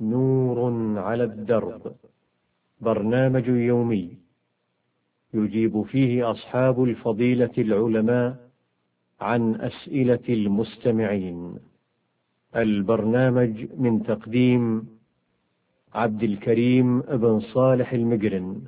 نور على الدرب، برنامج يومي يجيب فيه أصحاب الفضيلة العلماء عن أسئلة المستمعين. البرنامج من تقديم عبد الكريم بن صالح المقرن،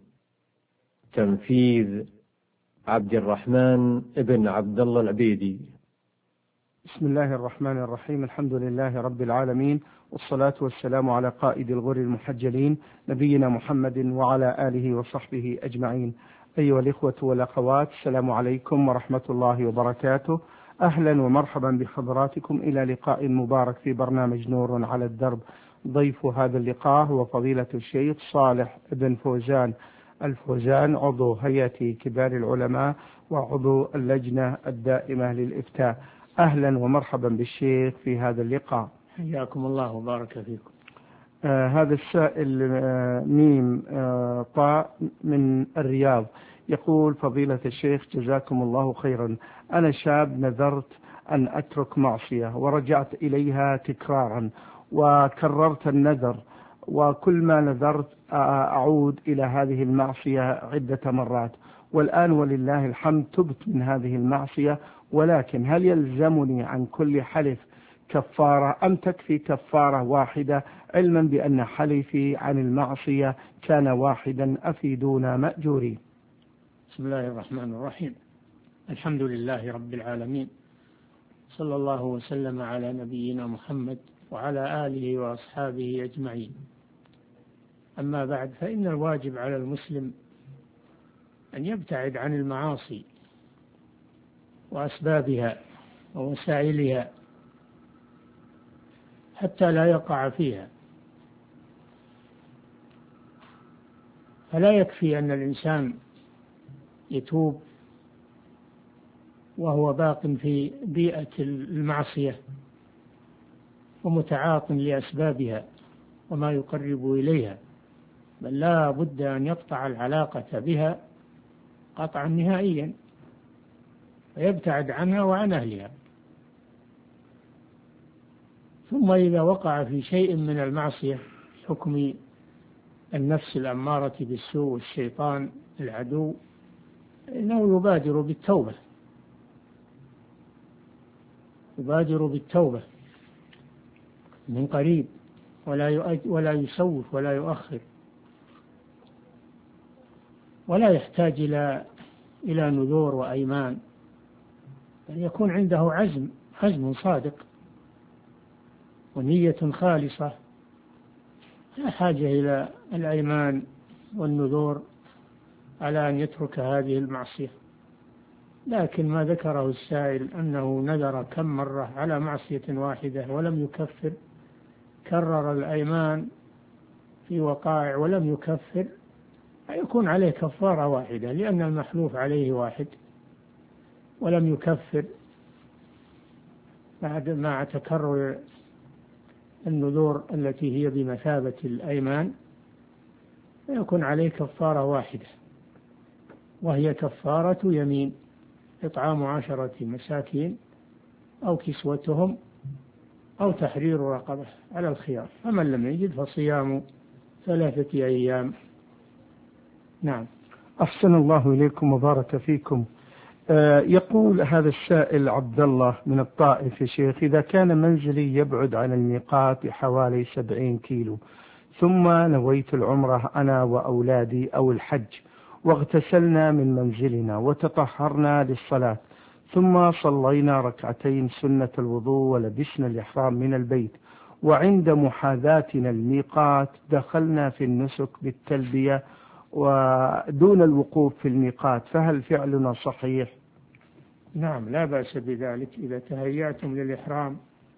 تنفيذ عبد الرحمن بن عبد الله العبيدي. بسم الله الرحمن الرحيم. الحمد لله رب العالمين، والصلاة والسلام على قائد الغر المحجلين نبينا محمد وعلى آله وصحبه أجمعين. أيها الإخوة والأخوات، السلام عليكم ورحمة الله وبركاته. أهلا ومرحبا بحضراتكم إلى لقاء مبارك في برنامج نور على الدرب. ضيف هذا اللقاء هو فضيلة الشيخ صالح بن فوزان الفوزان، عضو هيئة كبار العلماء وعضو اللجنة الدائمة للإفتاء. أهلا ومرحبا بالشيخ في هذا اللقاء. حياكم الله وبارك فيكم. هذا السائل ميم طاء من الرياض، يقول: فضيلة الشيخ جزاكم الله خيرا، أنا شاب نذرت أن أترك معصية ورجعت إليها تكرارا وكررت النذر، وكل ما نذرت أعود إلى هذه المعصية عدة مرات، والآن ولله الحمد تبت من هذه المعصية، ولكن هل يلزمني عن كل حلف كفارة أم تكفي كفارة واحدة، علما بأن حلفي عن المعصية كان واحدا؟ أفيدونا مأجورين. بسم الله الرحمن الرحيم. الحمد لله رب العالمين، صلى الله وسلم على نبينا محمد وعلى آله وأصحابه أجمعين. أما بعد، فإن الواجب على المسلم أن يبتعد عن المعاصي وأسبابها ووسائلها حتى لا يقع فيها. فلا يكفي أن الإنسان يتوب وهو باق في بيئة المعصية ومتعاط لأسبابها وما يقرب إليها، بل لا بد أن يقطع العلاقة بها قطعا نهائيا ويبتعد عنها وعن أهلها. ثم إذا وقع في شيء من المعصية حكم النفس الأمارة بالسوء والشيطان العدو، إنه يبادر بالتوبة من قريب، ولا يسوف ولا يؤخر، ولا يحتاج إلى نذور وأيمان، بل يكون عنده عزم صادق ونية خالصة، لا حاجة إلى الأيمان والنذور على أن يترك هذه المعصية. لكن ما ذكره السائل أنه نذر كم مرة على معصية واحدة ولم يكفر، كرر الأيمان في وقائع ولم يكفر، يكون عليه كفارة واحدة، لأن المحلوف عليه واحد ولم يكفر مع تكرر النذور التي هي بمثابة الأيمان، يكون عليه كفارة واحدة، وهي كفارة يمين: إطعام 10 مساكين أو كسوتهم أو تحرير رقبة على الخيار، فمن لم يجد فصيام 3 أيام. نعم. أحسن الله إليكم وبارك فيكم. يقول هذا السائل عبد الله من الطائف: يا شيخ، إذا كان منزلي يبعد عن الميقات حوالي 70 كيلو، ثم نويت العمرة أنا وأولادي أو الحج، واغتسلنا من منزلنا وتطهرنا للصلاة، ثم صلينا ركعتين سنة الوضوء ولبسنا الإحرام من البيت، وعند محاذاتنا الميقات دخلنا في النسك بالتلبية ودون الوقوف في الميقات، فهل فعلنا صحيح؟ نعم، لا بأس بذلك. إذا تهيأتم للإحرام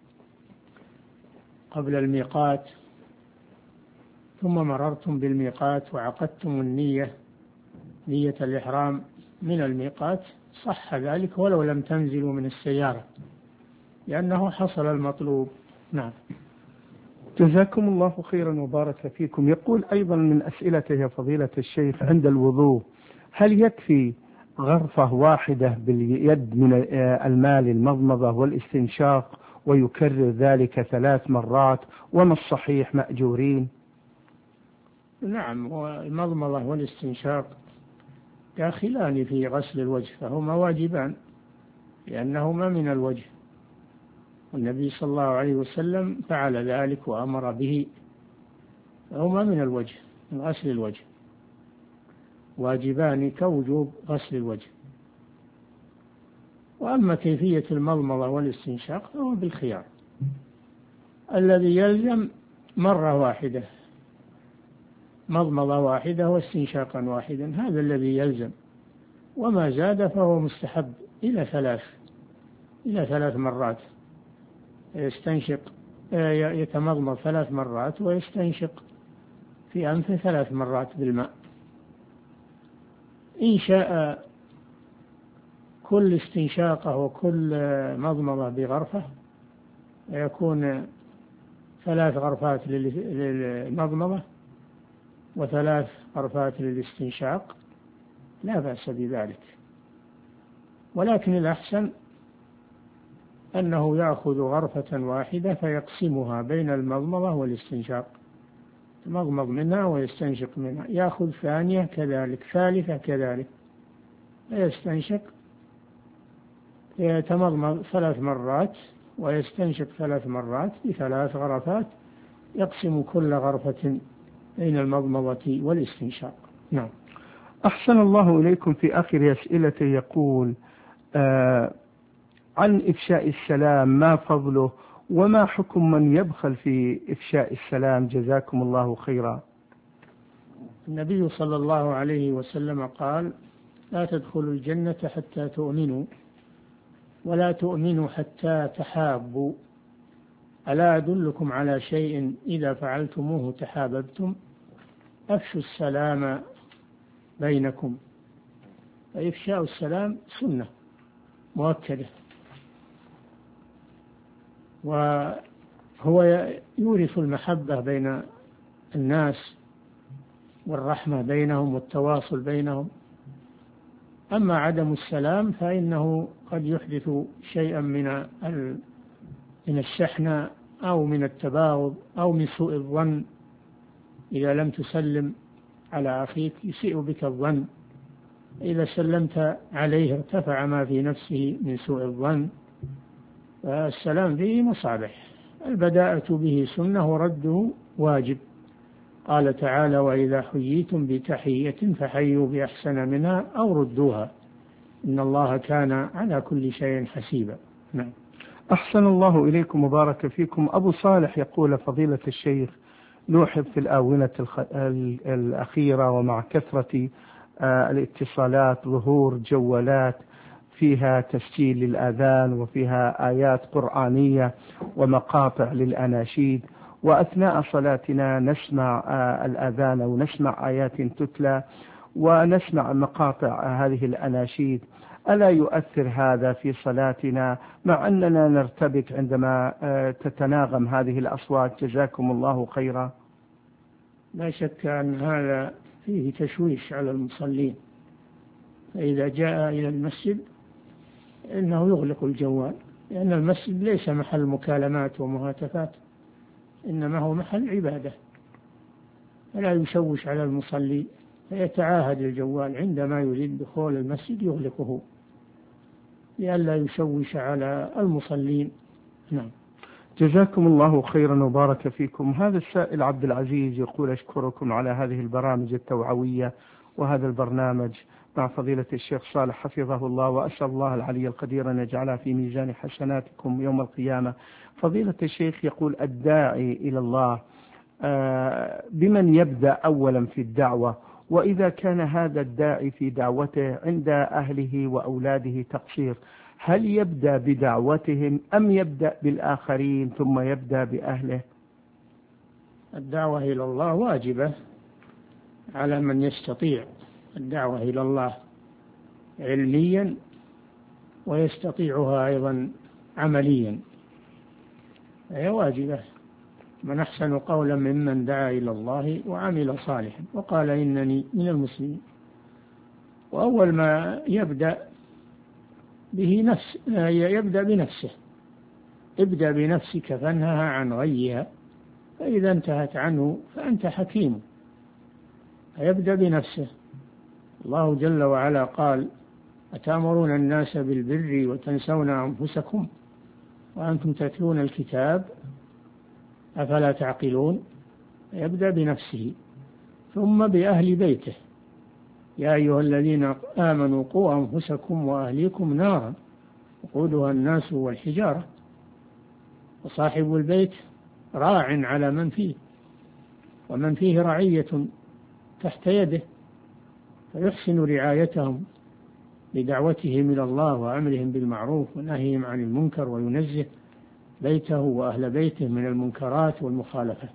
قبل الميقات ثم مررتم بالميقات وعقدتم نية الإحرام من الميقات، صح ذلك ولو لم تنزلوا من السيارة، لأنه حصل المطلوب. نعم. جزاكم الله خيرا وبارك فيكم. يقول أيضا من أسئلته يا فضيلة الشيخ: عند الوضوء هل يكفي غرفة واحدة باليد من الماء للمضمضة والاستنشاق، ويكرر ذلك 3 مرات، وما الصحيح مأجورين؟ نعم، والمضمضة والاستنشاق داخلان في غسل الوجه، فهما واجبان لأنهما من الوجه، والنبي صلى الله عليه وسلم فعل ذلك وأمر به، فهما من الوجه، من غسل الوجه، واجبان كوجوب غسل الوجه. وأما كيفية المضمضة والاستنشاق فهو بالخيار، الذي يلزم مرة واحدة، مضمضة واحدة واستنشاقا واحدا، هذا الذي يلزم، وما زاد فهو مستحب إلى 3 مرات، يستنشق يتمضمض 3 مرات ويستنشق في أنفه 3 مرات بالماء. إن شاء كل استنشاقه وكل مضمضة بغرفة يكون 3 غرفات للمضمضة و3 غرفات للاستنشاق، لا بأس بذلك، ولكن الأحسن أنه يأخذ غرفة واحدة فيقسمها بين المضمضة والاستنشاق، يمضمض منها ويستنشق منها، يأخذ ثانية كذلك، ثالثة كذلك، يستنشق، يتمضمض 3 مرات ويستنشق 3 مرات ب3 غرفات، يقسم كل غرفة بين المضمضة والاستنشاق. نعم. أحسن الله إليكم. في آخر أسئلته يقول عن إفشاء السلام، ما فضله وما حكم من يبخل في إفشاء السلام؟ جزاكم الله خيرا. النبي صلى الله عليه وسلم قال: لا تدخلوا الجنة حتى تؤمنوا، ولا تؤمنوا حتى تحابوا، ألا أدلكم على شيء إذا فعلتموه تحاببتم؟ أفشوا السلام بينكم. فإفشاء السلام سنة مؤكدة، وهو يورث المحبة بين الناس والرحمة بينهم والتواصل بينهم. أما عدم السلام فإنه قد يحدث شيئا من الشحنة أو من التباغض أو من سوء الظن، إذا لم تسلم على أخيك يسيء بك الظن، إذا سلمت عليه ارتفع ما في نفسه من سوء الظن. فالسلام به مصالح، البداءة به سنة ورده واجب. قال تعالى: وإذا حييتم بتحية فحيوا بأحسن منها أو ردوها إن الله كان على كل شيء حسيبا. نعم. أحسن الله إليكم وبارك فيكم. أبو صالح يقول: فضيلة الشيخ، نوحظ في الآونة الأخيرة ومع كثرة الاتصالات ظهور جوالات فيها تسجيل للآذان وفيها آيات قرآنية ومقاطع للأناشيد، وأثناء صلاتنا نسمع الآذان ونسمع آيات تتلى ونسمع مقاطع هذه الأناشيد، ألا يؤثر هذا في صلاتنا مع أننا نرتبك عندما تتناغم هذه الأصوات؟ جزاكم الله خيرا. لا شك أن هذا فيه تشويش على المصلين، فإذا جاء إلى المسجد إنه يغلق الجوال، لأن المسجد ليس محل مكالمات ومهاتفات، إنما هو محل عبادة، فلا يشوش على المصلي، فيتعاهد الجوال عندما يريد دخول المسجد يغلقه لئلا يشوش على المصلين. نعم. جزاكم الله خيرا وبارك فيكم. هذا السائل عبد العزيز يقول: أشكركم على هذه البرامج التوعوية وهذا البرنامج مع فضيلة الشيخ صالح حفظه الله، وأسأل الله العلي القدير أن يجعلها في ميزان حسناتكم يوم القيامة. فضيلة الشيخ يقول: الداعي إلى الله بمن يبدأ أولا في الدعوة؟ وإذا كان هذا الداعي في دعوته عند أهله وأولاده تقصير، هل يبدأ بدعوتهم أم يبدأ بالآخرين ثم يبدأ بأهله؟ الدعوة إلى الله واجبة على من يستطيع الدعوة إلى الله علميا ويستطيعها أيضا عمليا، هي واجبة. من أحسن قولا ممن دعا إلى الله وعمل صالحا وقال إنني من المسلمين. وأول ما يبدأ به يبدأ بنفسه، ابدأ بنفسك فانهها عن غيها، فإذا انتهت عنه فأنت حكيم. فيبدأ بنفسه. الله جل وعلا قال: أتأمرون الناس بالبر وتنسون أنفسكم وأنتم تتلون الكتاب أفلا تعقلون. يبدأ بنفسه ثم بأهل بيته: يا أيها الذين آمنوا قوا أنفسكم وأهليكم نارا وقودها الناس والحجارة. وصاحب البيت راع على من فيه، ومن فيه رعية تحت يده، فيحسن رعايتهم بدعوتهم إلى الله وأمرهم بالمعروف ونهيهم عن المنكر، وينزه بيته وأهل بيته من المنكرات والمخالفات،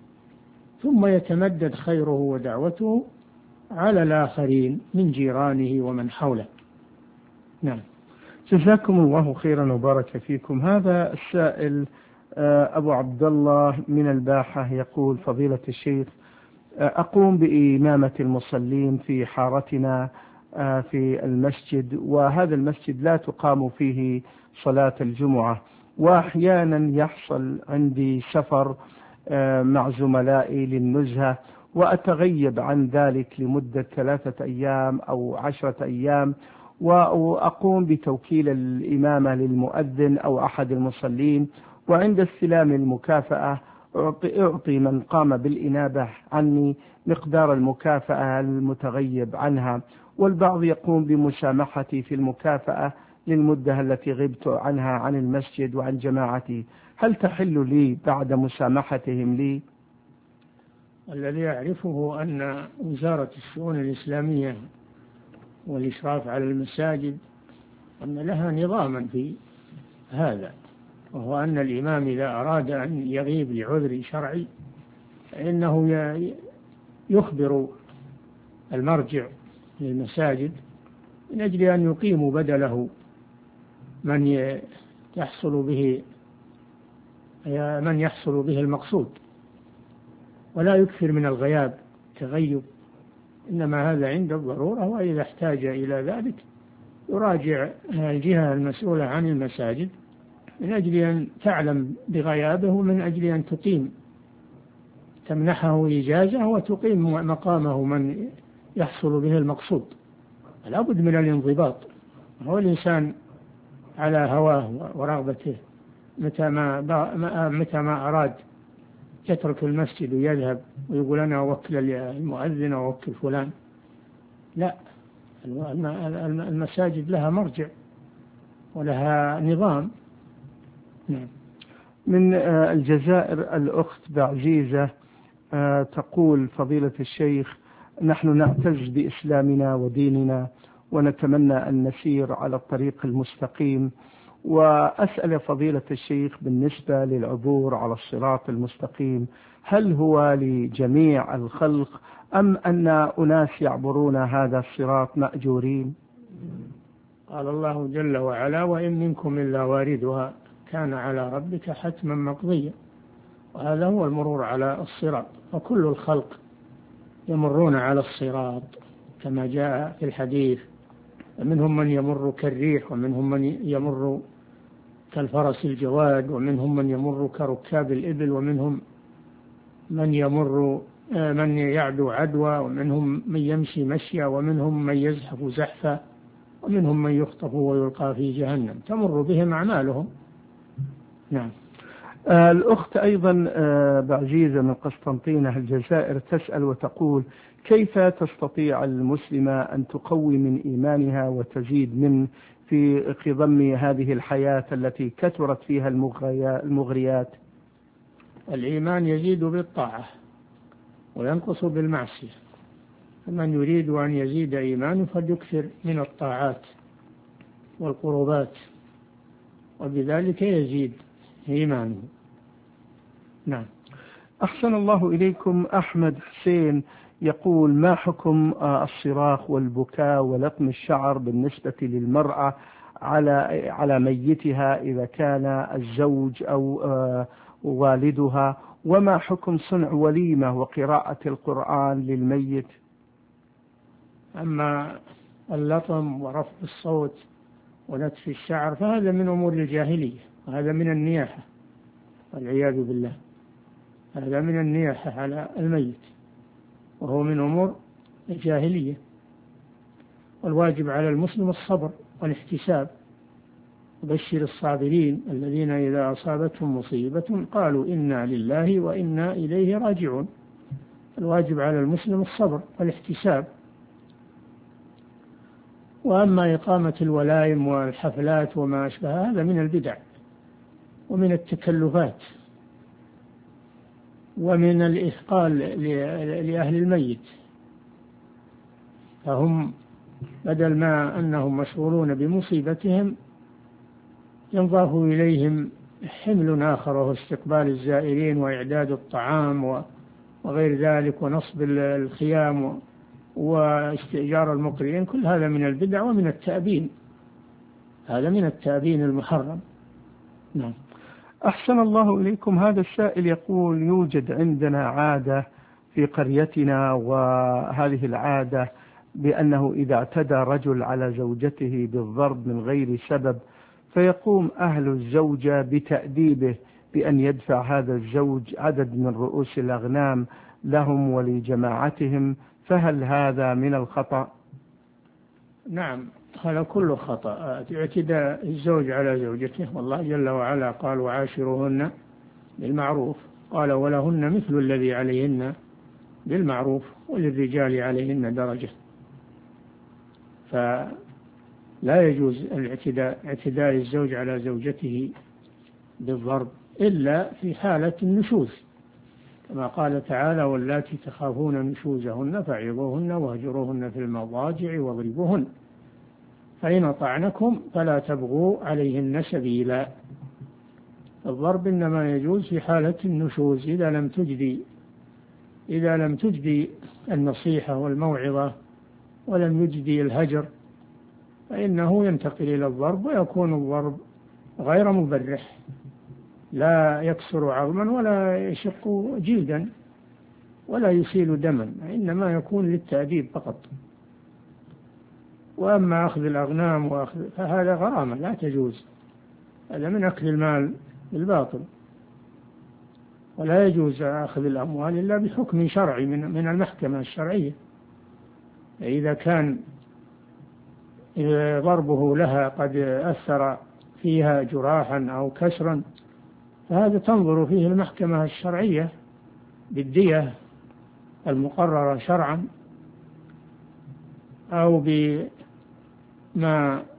ثم يتمدد خيره ودعوته على الآخرين من جيرانه ومن حوله. نعم. جزاكم الله خيرا وبارك فيكم. هذا السائل أبو عبد الله من الباحة يقول: فضيلة الشيخ، أقوم بإمامة المصلين في حارتنا في المسجد، وهذا المسجد لا تقام فيه صلاة الجمعة، وأحيانا يحصل عندي سفر مع زملائي للنزهة، وأتغيب عن ذلك لمدة 3 أيام أو 10 أيام، وأقوم بتوكيل الإمامة للمؤذن أو أحد المصلين، وعند استلام المكافأة أعطي من قام بالإنابة عني مقدار المكافأة المتغيب عنها، والبعض يقوم بمسامحتي في المكافأة للمدة التي غبت عنها عن المسجد وعن جماعتي. هل تحل لي بعد مسامحتهم لي؟ الذي أعرفه أن وزارة الشؤون الإسلامية والإشراف على المساجد أن لها نظاما في هذا، وهو أن الإمام إذا أراد أن يغيب لعذر شرعي فإنه يخبر المرجع للمساجد من أجل أن يقيموا بدله من يحصل به المقصود، ولا يكثر من الغياب تغيب، إنما هذا عند الضرورة، وإذا احتاج إلى ذلك يراجع الجهة المسؤولة عن المساجد من أجل أن تعلم بغيابه، ومن أجل أن تمنحه إجازة وتقيم مقامه من يحصل به المقصود. لا بد من الانضباط. هو الإنسان على هواه ورغبته، متى ما أراد يترك المسجد ويذهب ويقول أنا أوكل المؤذن أو أوكل فلان. لا، المساجد لها مرجع ولها نظام. نعم. من الجزائر الأخت بعزيزة تقول: فضيلة الشيخ، نحن نعتز بإسلامنا وديننا ونتمنى أن نسير على الطريق المستقيم، وأسأل فضيلة الشيخ بالنسبة للعبور على الصراط المستقيم، هل هو لجميع الخلق أم أن أناس يعبرون هذا الصراط مأجورين؟ قال الله جل وعلا: وإن منكم إلا واردها كان على ربك حتما مقضيا. وهذا هو المرور على الصراط، وكل الخلق يمرون على الصراط كما جاء في الحديث: ومنهم من يمر كالريح، ومنهم من يمر كالفرس الجواد، ومنهم من يمر كركاب الإبل، ومنهم من يعدو عدوى، ومنهم من يمشي مشيا، ومنهم من يزحف زحفا، ومنهم من يخطف ويلقى في جهنم، تمر بهم أعمالهم. نعم. الأخت أيضا بعزيزة من قسطنطينة الجزائر تسأل وتقول: كيف تستطيع المسلمة أن تقوي من إيمانها وتزيد من في خضم هذه الحياة التي كثرت فيها المغريات؟ الإيمان يزيد بالطاعة وينقص بالمعصية، فمن يريد أن يزيد إيمانه فليكثر من الطاعات والقربات، وبذلك يزيد إيمانه. نعم. أحسن الله إليكم. أحمد حسين يقول: ما حكم الصراخ والبكاء ولطم الشعر بالنسبة للمرأة على ميتها إذا كان الزوج أو والدها، وما حكم صنع وليمة وقراءة القرآن للميت؟ أما اللطم ورفع الصوت ونتف الشعر فهذا من أمور الجاهلية، هذا من النياحة والعياذ بالله، هذا من النياحة على الميت، وهو من أمور الجاهلية. والواجب على المسلم الصبر والاحتساب. وبشر الصابرين الذين إذا أصابتهم مصيبة قالوا إنا لله وإنا إليه راجعون. الواجب على المسلم الصبر والاحتساب. وأما إقامة الولائم والحفلات وما أشبه هذا من البدع ومن التكلفات ومن الإثقال لأهل الميت، فهم بدل ما أنهم مشغولون بمصيبتهم ينضاف إليهم حمل آخر، وهو استقبال الزائرين وإعداد الطعام وغير ذلك، ونصب الخيام واستئجار المقرئين. كل هذا من البدع ومن التأبين، هذا من التأبين المحرم. نعم. أحسن الله إليكم. هذا السائل يقول: يوجد عندنا عادة في قريتنا، وهذه العادة بأنه إذا اعتدى رجل على زوجته بالضرب من غير سبب فيقوم أهل الزوجة بتأديبه بأن يدفع هذا الزوج عدد من رؤوس الأغنام لهم ولجماعتهم، فهل هذا من الخطأ؟ نعم، هذا كله خطأ، اعتداء الزوج على زوجته. والله جل وعلا قال: وعاشروهن بالمعروف، قال: ولهن مثل الذي عليهن بالمعروف وللرجال عليهن درجة. فلا يجوز اعتداء الزوج على زوجته بالضرب إلا في حالة النشوز، كما قال تعالى: واللاتي تخافون نشوزهن فعظوهن واهجروهن في المضاجع واضربوهن فإن أطعنكم فلا تبغوا عليهن سبيلا. الضرب إنما يجوز في حالة النشوز، إذا لم تجدي النصيحة والموعظة ولم يجدي الهجر فإنه ينتقل إلى الضرب، ويكون الضرب غير مبرح، لا يكسر عظما ولا يشق جلدا ولا يسيل دما، إنما يكون للتأديب فقط. وأما أخذ الأغنام فهذا غرامة لا تجوز، هذا من أكل المال بالباطل، ولا يجوز أخذ الأموال إلا بحكم شرعي من المحكمة الشرعية. إذا كان ضربه لها قد أثر فيها جراحا أو كسرا فهذا تنظر فيه المحكمة الشرعية بالدية المقررة شرعا، أو بما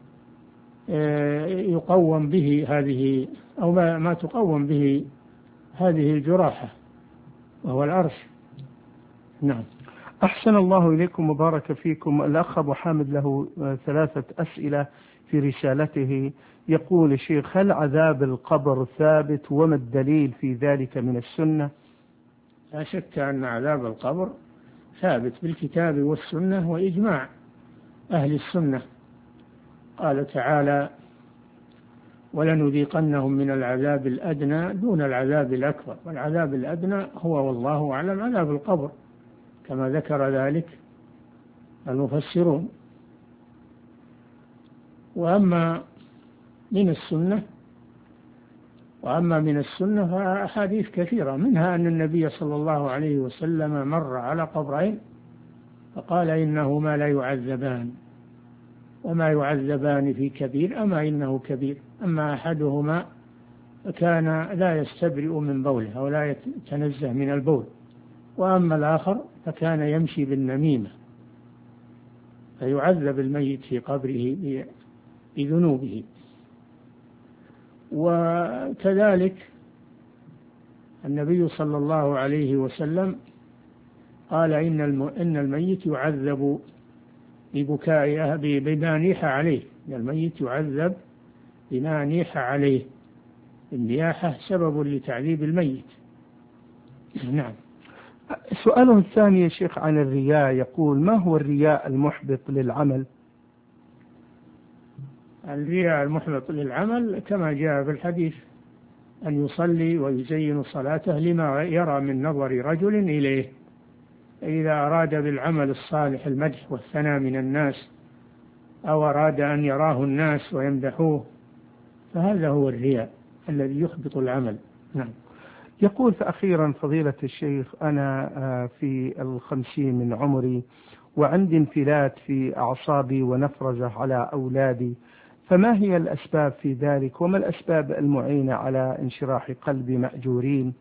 يقوم به هذه، أو ما تقوم به هذه الجراحة، وهو الأرش. نعم. أحسن الله إليكم وبارك فيكم. الأخ أبو حامد له 3 أسئلة في رسالته. يقول: شيخ، هل عذاب القبر ثابت، وما الدليل في ذلك من السنة؟ لا شك أن عذاب القبر ثابت بالكتاب والسنة وإجماع أهل السنة. قال تعالى: ولنذيقنهم من العذاب الأدنى دون العذاب الأكبر، والعذاب الأدنى هو والله أعلم عذاب القبر، كما ذكر ذلك المفسرون. وأما من السنة فأحاديث كثيرة، منها أن النبي صلى الله عليه وسلم مر على قبرين فقال: إنهما لا يعذبان وما يعذبان في كبير أما إنه كبير، أما أحدهما فكان لا يستبرئ من بوله أو لا يتنزه من البول، وأما الآخر فكان يمشي بالنميمة، فيعذب الميت في قبره بذنوبه. وكذلك النبي صلى الله عليه وسلم قال: إن الميت يعذب ببكائه بما نيح عليه، الميت يعذب بما نيح عليه، النياحة سبب لتعذيب الميت. نعم. سؤاله الثاني يا شيخ عن الرياء، يقول: ما هو الرياء المحبط للعمل؟ الرياء المحبط للعمل كما جاء في الحديث: أن يصلي ويزين صلاته لما يرى من نظر رجل إليه. إذا أراد بالعمل الصالح المدح والثناء من الناس، أو أراد أن يراه الناس ويمدحوه، فهذا هو الرياء. الذي يحبط العمل. نعم. يقول فأخيرا فضيلة الشيخ، أنا في 50 من عمري وعندي انفلات في أعصابي ونفرزة على أولادي، فما هي الأسباب في ذلك، وما الأسباب المعينة على انشراح قلب مأجورين؟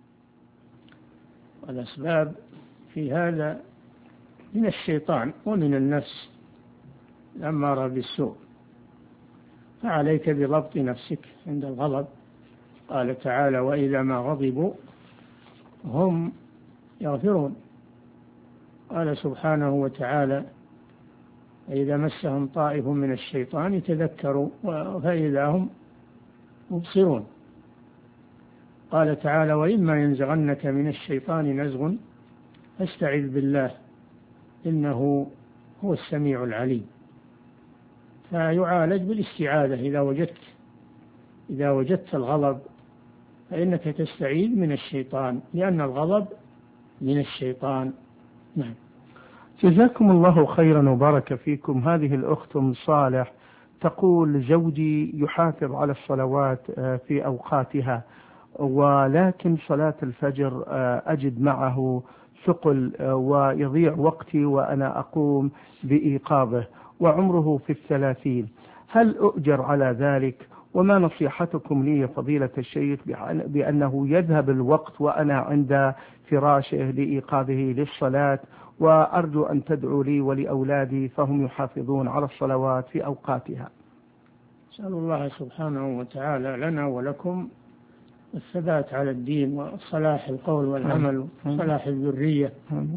الأسباب في هذا من الشيطان ومن النفس الأمارة بالسوء، فعليك بضبط نفسك عند الغضب. قال تعالى: وإذا ما غضبوا هم يغفرون. قال سبحانه وتعالى: فإذا مسهم طائف من الشيطان تذكروا فإذا هم مبصرون. قال تعالى: وإما ينزغنك من الشيطان نزغ فاستعذ بالله إنه هو السميع العليم. فيعالج بالاستعاذة. إذا وجدت الغضب فإنك تستعيذ من الشيطان، لأن الغضب من الشيطان. نعم. جزاكم الله خيرا وبارك فيكم. هذه الأخت أم صالح تقول: زوجي يحافظ على الصلوات في أوقاتها، ولكن صلاة الفجر أجد معه ثقل ويضيع وقتي وأنا أقوم بإيقاظه، وعمره في 30. هل أؤجر على ذلك؟ وما نصيحتكم لي فضيلة الشيخ بأنه يذهب الوقت وأنا عند فراشه لإيقاظه للصلاة، وأرجو أن تدعوا لي ولأولادي فهم يحافظون على الصلوات في أوقاتها. أسأل الله سبحانه وتعالى لنا ولكم الثبات على الدين وصلاح القول والعمل وصلاح الذرية.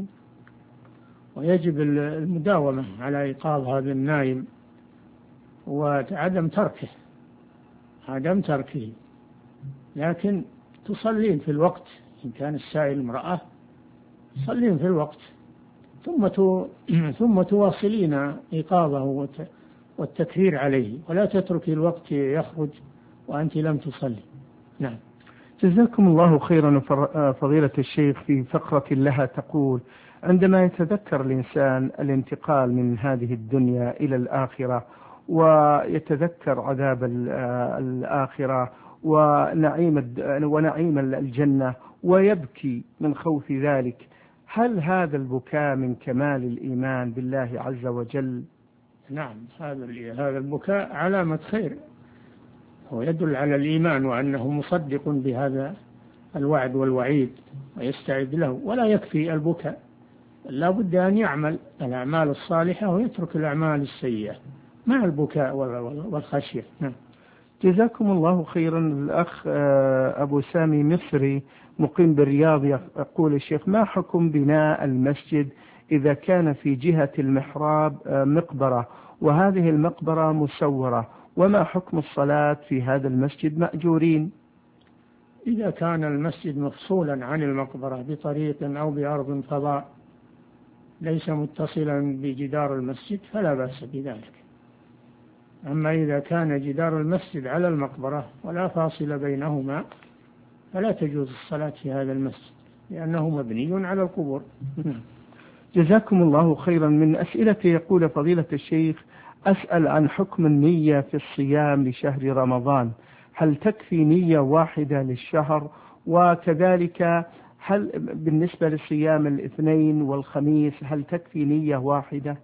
ويجب المداومة على إيقاظ هذا النائم وعدم تركه، لكن تصلين في الوقت. إن كان السائل امرأة تصلين في الوقت، ثم تواصلين إيقاظه والتكثير عليه، ولا تتركي الوقت يخرج وأنت لم تصلي. نعم. جزاكم الله خيرا. فضيلة الشيخ في فقرة لها تقول: عندما يتذكر الإنسان الانتقال من هذه الدنيا إلى الآخرة، ويتذكر عذاب الآخرة ونعيم الجنة ويبكي من خوف ذلك، هل هذا البكاء من كمال الإيمان بالله عز وجل؟ نعم، هذا البكاء علامة خير، هو يدل على الإيمان وأنه مصدق بهذا الوعد والوعيد ويستعد له. ولا يكفي البكاء، لا بد أن يعمل الأعمال الصالحة ويترك الأعمال السيئة مع البكاء والخشية. جزاكم الله خيرا. الأخ أبو سامي مصري مقيم بالرياض يقول: الشيخ، ما حكم بناء المسجد إذا كان في جهة المحراب مقبرة وهذه المقبرة مسورة، وما حكم الصلاة في هذا المسجد مأجورين؟ إذا كان المسجد مفصولا عن المقبرة بطريق أو بأرض فضاء ليس متصلا بجدار المسجد فلا بأس بذلك. أما إذا كان جدار المسجد على المقبرة ولا فاصل بينهما فلا تجوز الصلاة في هذا المسجد لأنه مبني على القبور. جزاكم الله خيرا. من أسئلتي يقول: فضيلة الشيخ، أسأل عن حكم النية في الصيام لشهر رمضان، هل تكفي نية واحدة للشهر؟ وكذلك هل بالنسبة لصيام الاثنين والخميس هل تكفي نية واحدة؟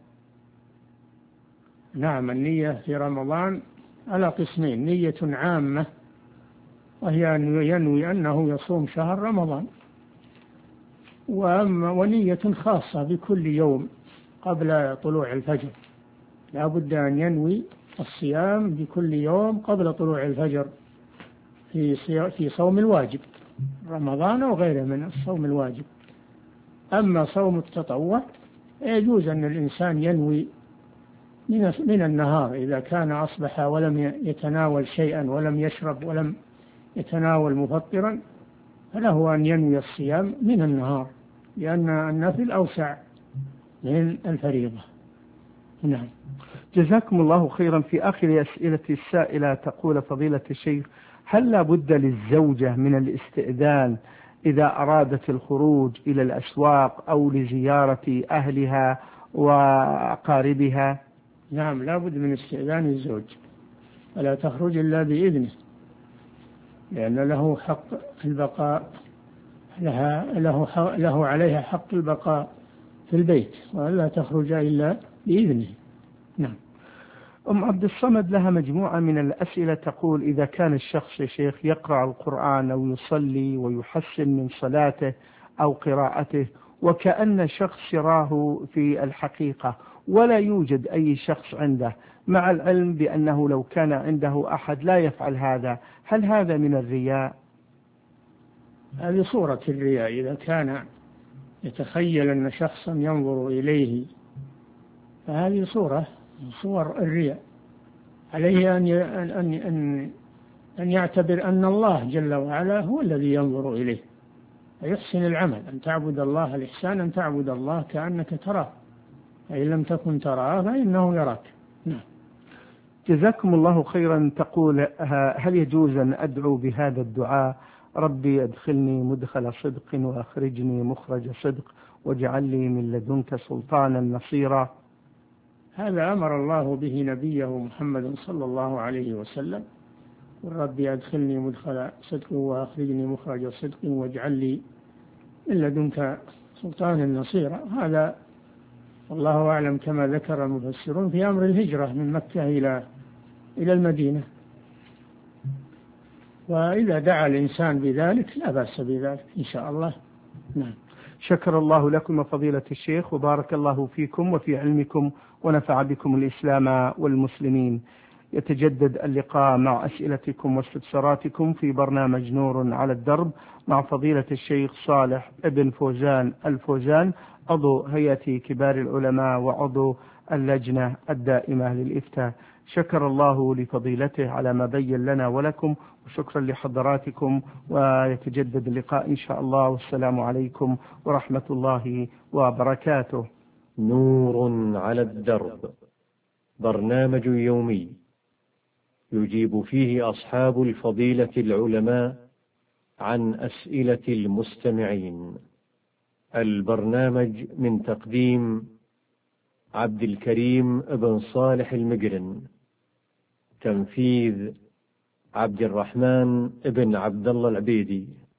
نعم، النية في رمضان على قسمين: نية عامة وهي أن ينوي أنه يصوم شهر رمضان، ونية خاصة بكل يوم قبل طلوع الفجر، لا بد أن ينوي الصيام بكل يوم قبل طلوع الفجر في صوم الواجب رمضان أو غيره من الصوم الواجب. أما صوم التطوع يجوز أن الإنسان ينوي من النهار، إذا كان أصبح ولم يتناول شيئا ولم يشرب ولم يتناول مفطرا فله أن ينوي الصيام من النهار، لأن النفل أوسع من الفريضة. نعم. جزاكم الله خيرا. في آخر أسئلة السائلة تقول: فضيلة الشيخ، هل لا بد للزوجة من الاستئذان إذا أرادت الخروج إلى الأسواق أو لزيارة أهلها وأقاربها؟ نعم، لا بد من استئذان الزوج، فلا تخرج إلا بإذنه. لأن له حق البقاء، له عليها حق البقاء في البيت ولا تخرج إلا بإذنه. نعم. أم عبد الصمد لها مجموعة من الأسئلة تقول: إذا كان الشخص يا شيخ يقرأ القرآن أو يصلي ويحسن من صلاته أو قراءته وكأن شخص يراه في الحقيقة ولا يوجد أي شخص عنده، مع العلم بأنه لو كان عنده أحد لا يفعل هذا، هل هذا من الرياء؟ هذه صورة الرياء. إذا كان يتخيل أن شخصا ينظر إليه فهذه صور الرياء. عليه أن يعتبر أن الله جل وعلا هو الذي ينظر إليه، فيحسن العمل. أن تعبد الله، الإحسان أن تعبد الله كأنك تراه، فإن لم تكن تراه فإنه يراك. نعم. جزاكم الله خيرا. تقول: هل يجوز أن أدعو بهذا الدعاء: ربي أدخلني مدخل صدق وأخرجني مخرج صدق واجعل لي من لدنك سلطانا نصيرا؟ هذا أمر الله به نبيه محمد صلى الله عليه وسلم: ربي أدخلني مدخل صدق وأخرجني مخرج صدق واجعل لي من لدنك سلطانا نصيرا. هذا والله أعلم كما ذكر المفسرون في أمر الهجرة من مكة إلى المدينة. وإذا دعا الإنسان بذلك لا بأس بذلك إن شاء الله. نعم. شكر الله لكم فضيلة الشيخ وبارك الله فيكم وفي علمكم ونفع بكم الإسلام والمسلمين. يتجدد اللقاء مع أسئلتكم واستفساراتكم في برنامج نور على الدرب مع فضيلة الشيخ صالح ابن فوزان الفوزان، عضو هيئة كبار العلماء وعضو اللجنة الدائمة للإفتاء. شكر الله لفضيلته على ما بين لنا ولكم، وشكرا لحضراتكم، ويتجدد اللقاء إن شاء الله، والسلام عليكم ورحمة الله وبركاته. نور على الدرب، برنامج يومي يجيب فيه أصحاب الفضيلة العلماء عن أسئلة المستمعين. البرنامج من تقديم عبد الكريم بن صالح المقرن، تنفيذ عبد الرحمن بن عبد الله العبيدي.